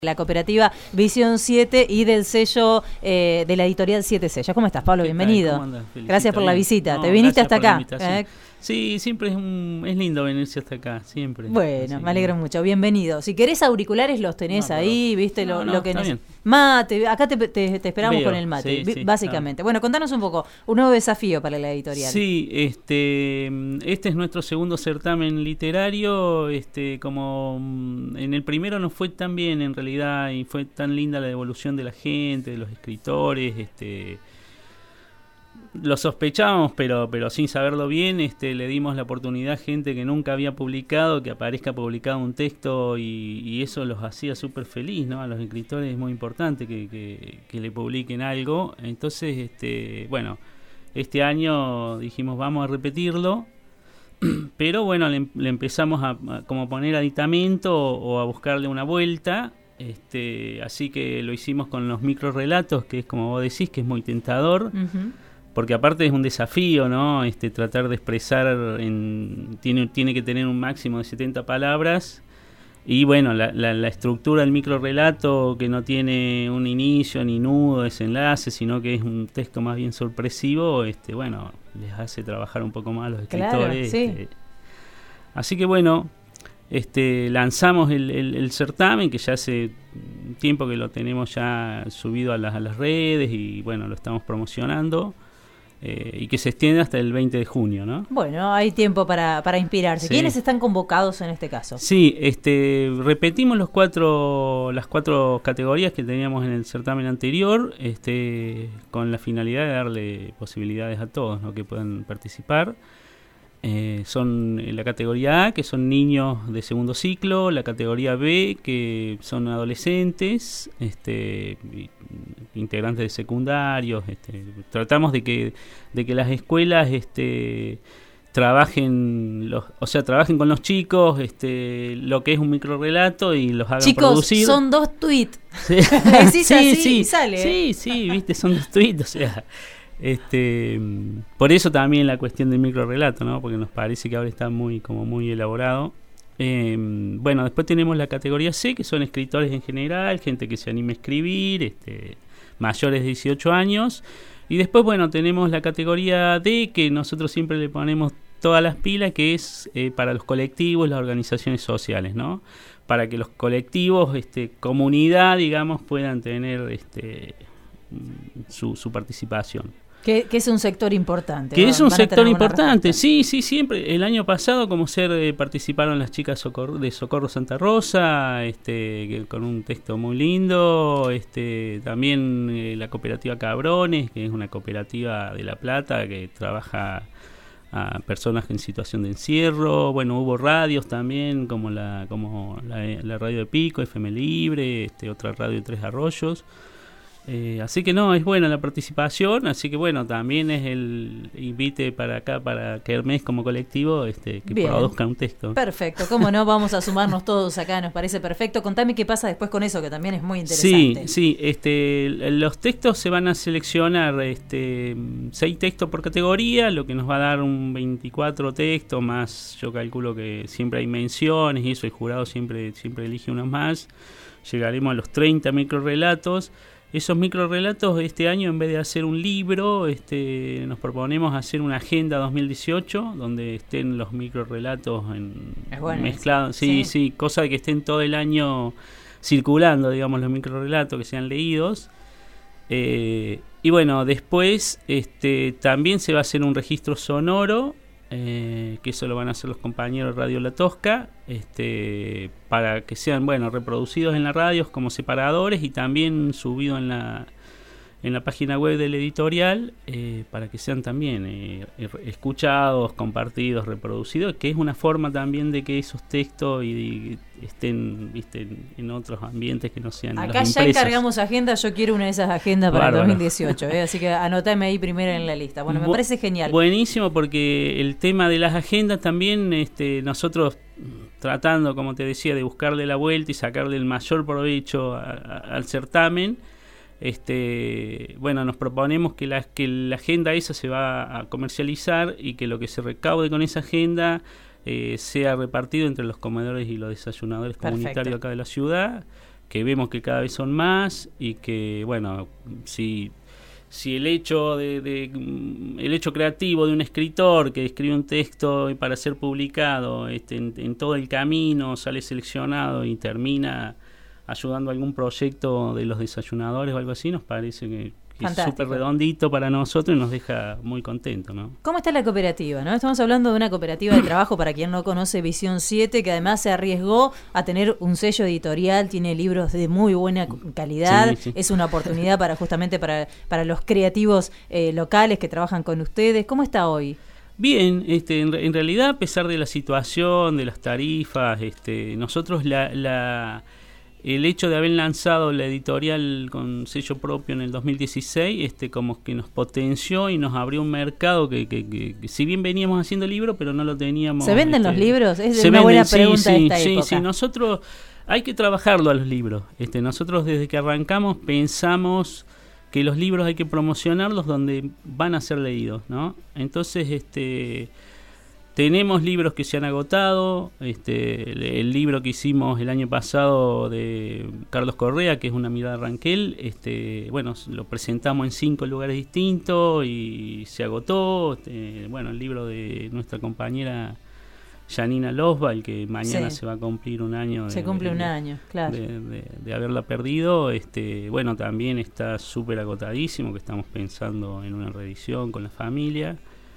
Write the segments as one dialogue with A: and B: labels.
A: La cooperativa Visión 7 y del sello de la editorial 7 Sellos. ¿Cómo estás, Pablo? Bienvenido.
B: ¿Cómo andas?
A: Gracias por la visita.
B: No,
A: ¿Te viniste hasta acá?
B: Sí, siempre es lindo venirse hasta acá, siempre.
A: Bueno, me alegro mucho. Bienvenido. Si querés auriculares los tenés ahí, ¿viste? Lo que
B: bien.
A: Mate, acá te esperamos.
B: Veo,
A: con el mate,
B: sí,
A: básicamente.
B: Claro.
A: Bueno, contanos un poco, un nuevo desafío para la editorial.
B: Sí, este es nuestro segundo certamen literario, como en el primero no fue tan bien en realidad y fue tan linda la devolución de la gente, de los escritores, lo sospechábamos, pero sin saberlo bien, le dimos la oportunidad a gente que nunca había publicado, que aparezca publicado un texto y eso los hacía súper feliz, ¿no? A los escritores es muy importante que le publiquen algo. Entonces, bueno, este año dijimos vamos a repetirlo, pero bueno, le empezamos a como poner aditamento o a buscarle una vuelta. Así que lo hicimos con los microrelatos, que es como vos decís, que es muy tentador.
A: Uh-huh.
B: Porque aparte es un desafío, ¿no? Tratar de expresar, tiene que tener un máximo de 70 palabras. Y bueno, la estructura del microrelato, que no tiene un inicio, ni nudo, desenlace, sino que es un texto más bien sorpresivo, bueno, les hace trabajar un poco más a los escritores.
A: Claro, sí.
B: Así que bueno, lanzamos el certamen, que ya hace tiempo que lo tenemos ya subido a las redes y bueno, lo estamos promocionando. Y que se extiende hasta el 20 de junio, ¿no?
A: Bueno, hay tiempo para inspirarse.
B: Sí.
A: ¿Quiénes están convocados en este caso?
B: Sí, repetimos las cuatro categorías que teníamos en el certamen anterior, con la finalidad de darle posibilidades a todos, ¿no? Que puedan participar. Son la categoría A, que son niños de segundo ciclo, la categoría B, que son adolescentes, integrantes de secundarios. Tratamos de que las escuelas trabajen con los chicos, lo que es un microrrelato y los hagan producir.
A: Chicos, son 2 tweets.
B: Sí,
A: sí, sale.
B: Sí, viste, son 2 tweets, o sea. Por eso también la cuestión del microrelato, ¿no? Porque nos parece que ahora está muy elaborado. Bueno, después tenemos la categoría C, que son escritores en general, gente que se anime a escribir, mayores de 18 años. Y después, bueno, tenemos la categoría D, que nosotros siempre le ponemos todas las pilas, que es para los colectivos, las organizaciones sociales, ¿no? Para que los colectivos, comunidad, digamos, puedan tener su participación.
A: Que es un sector importante.
B: Que es un sector importante, sí, siempre. El año pasado, como participaron las chicas de Socorro Santa Rosa, con un texto muy lindo. También la cooperativa Cabrones, que es una cooperativa de La Plata que trabaja a personas en situación de encierro. Bueno, hubo radios también, como la radio de Pico, FM Libre, otra radio de Tres Arroyos. Así que no, es buena la participación, así que bueno, también es el invite para acá, para que Hermes como colectivo que
A: Bien.
B: Produzca un texto.
A: Perfecto, cómo no, vamos a sumarnos todos acá, nos parece perfecto. Contame qué pasa después con eso, que también es muy interesante.
B: Sí, los textos se van a seleccionar 6 textos por categoría, lo que nos va a dar un 24 textos más. Yo calculo que siempre hay menciones y eso, el jurado siempre elige unos más. Llegaremos a los 30 microrelatos. Esos microrelatos este año, en vez de hacer un libro, nos proponemos hacer una agenda 2018 donde estén los microrelatos mezclados. Sí, cosa de que estén todo el año circulando, digamos, los microrelatos que sean leídos. Y bueno, después también se va a hacer un registro sonoro, que eso lo van a hacer los compañeros de Radio La Tosca, para que sean, bueno, reproducidos en la radio como separadores y también subidos en la página web del editorial, para que sean también escuchados, compartidos, reproducidos, que es una forma también de que esos textos estén, viste, en otros ambientes que no sean
A: acá
B: las
A: ya
B: empresas.
A: encargamos agenda, yo quiero una de esas agendas para
B: Bárbaro.
A: el 2018, así que anotame ahí primero en la lista. Bueno, me parece genial.
B: Buenísimo, porque el tema de las agendas también, nosotros tratando, como te decía, de buscarle la vuelta y sacarle el mayor provecho al certamen. Bueno, nos proponemos que la agenda esa se va a comercializar y que lo que se recaude con esa agenda sea repartido entre los comedores y los desayunadores comunitarios acá de la ciudad, vemos que cada vez son más y que, bueno, si el hecho el hecho creativo de un escritor que escribe un texto para ser publicado en todo el camino sale seleccionado y termina ayudando a algún proyecto de los desayunadores o algo así, nos parece que es súper redondito para nosotros y nos deja muy contentos, ¿no?
A: ¿Cómo está la cooperativa, no? Estamos hablando de una cooperativa de trabajo, para quien no conoce, Visión 7, que además se arriesgó a tener un sello editorial, tiene libros de muy buena calidad, sí. Es una oportunidad justamente para los creativos locales que trabajan con ustedes. ¿Cómo está hoy?
B: Bien, en realidad, a pesar de la situación, de las tarifas, nosotros el hecho de haber lanzado la editorial con sello propio en el 2016, como que nos potenció y nos abrió un mercado que si bien veníamos haciendo libros, pero no lo teníamos.
A: ¿Se venden los libros? Es una buena pregunta de esta época.
B: Sí, nosotros hay que trabajarlo a los libros. Nosotros desde que arrancamos pensamos que los libros hay que promocionarlos donde van a ser leídos, ¿no? Entonces, tenemos libros que se han agotado, el libro que hicimos el año pasado de Carlos Correa, que es Una mirada de Ranquel, bueno, lo presentamos en 5 lugares distintos y se agotó. Bueno, el libro de nuestra compañera Janina Losba, que mañana se va a cumplir un año.
A: Se cumple un año, claro.
B: De haberla perdido, bueno, también está súper agotadísimo, que estamos pensando en una reedición con la familia.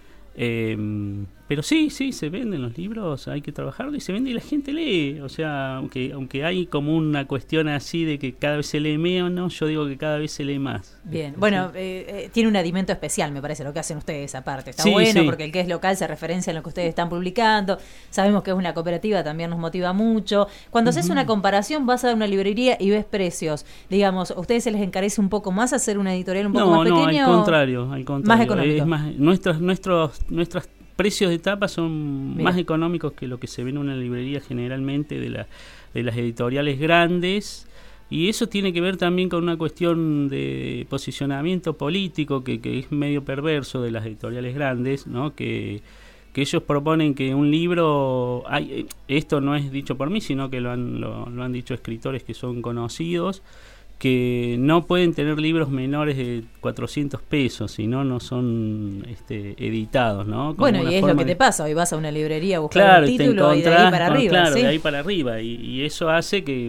B: Pero sí, se venden los libros, hay que trabajarlo y se vende y la gente lee, o sea, aunque hay como una cuestión así de que cada vez se lee menos, yo digo que cada vez se lee más.
A: Bien, bueno, tiene un alimento especial, me parece, lo que hacen ustedes aparte, está bueno, porque el que es local se referencia en lo que ustedes están publicando, sabemos que es una cooperativa, también nos motiva mucho. Cuando haces una comparación, vas a una librería y ves precios, digamos, ¿a ustedes se les encarece un poco más hacer una editorial un poco más pequeña?
B: No, al contrario,
A: más económico.
B: Es más, nuestros precios de tapa son más económicos que lo que se ve en una librería generalmente de las editoriales grandes, y eso tiene que ver también con una cuestión de posicionamiento político que es medio perverso de las editoriales grandes, ¿no? Que ellos proponen que un libro, esto no es dicho por mí, sino que lo han dicho escritores que son conocidos, que no pueden tener libros menores de 400 pesos, si no son editados, ¿no? Como
A: bueno, y es lo que te pasa, hoy vas a una librería a buscar un título y de ahí para arriba.
B: Claro,
A: ¿sí?
B: De ahí para arriba, y eso hace que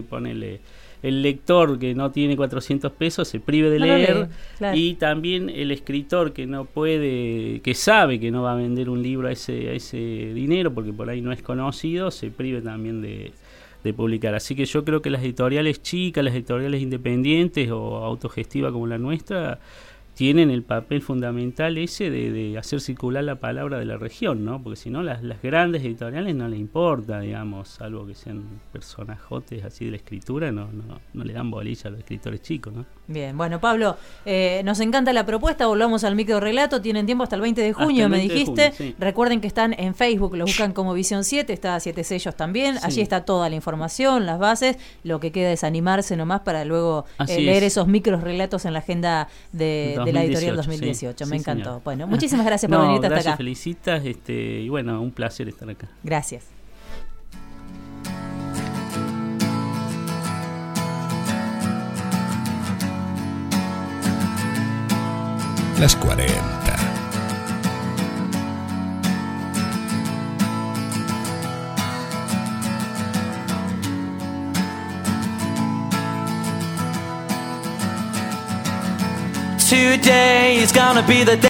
B: el lector que no tiene 400 pesos se prive de leer, claro. Y también el escritor que no puede, que sabe que no va a vender un libro a ese dinero, porque por ahí no es conocido, se prive también de publicar. Así que yo creo que las editoriales chicas, las editoriales independientes o autogestivas como la nuestra, tienen el papel fundamental ese de hacer circular la palabra de la región, ¿no? Porque si no, las grandes editoriales no les importa, digamos, salvo que sean personajotes así de la escritura, no le dan bolilla a los escritores chicos, ¿no?
A: Bien, bueno, Pablo, nos encanta la propuesta, volvamos al microrrelato, tienen tiempo hasta el 20 de junio, me dijiste. Junio, sí. Recuerden que están en Facebook, los buscan como Visión 7, está 7 sellos también, allí está toda la información, las bases, lo que queda es animarse nomás para luego leer esos microrelatos en la agenda de la editorial 2018. Me encantó. Señor. Bueno, muchísimas gracias por venirte hasta acá.
B: Felicitas, y bueno, un placer estar acá.
A: Gracias.
C: Las 40.
D: Today is gonna be the day.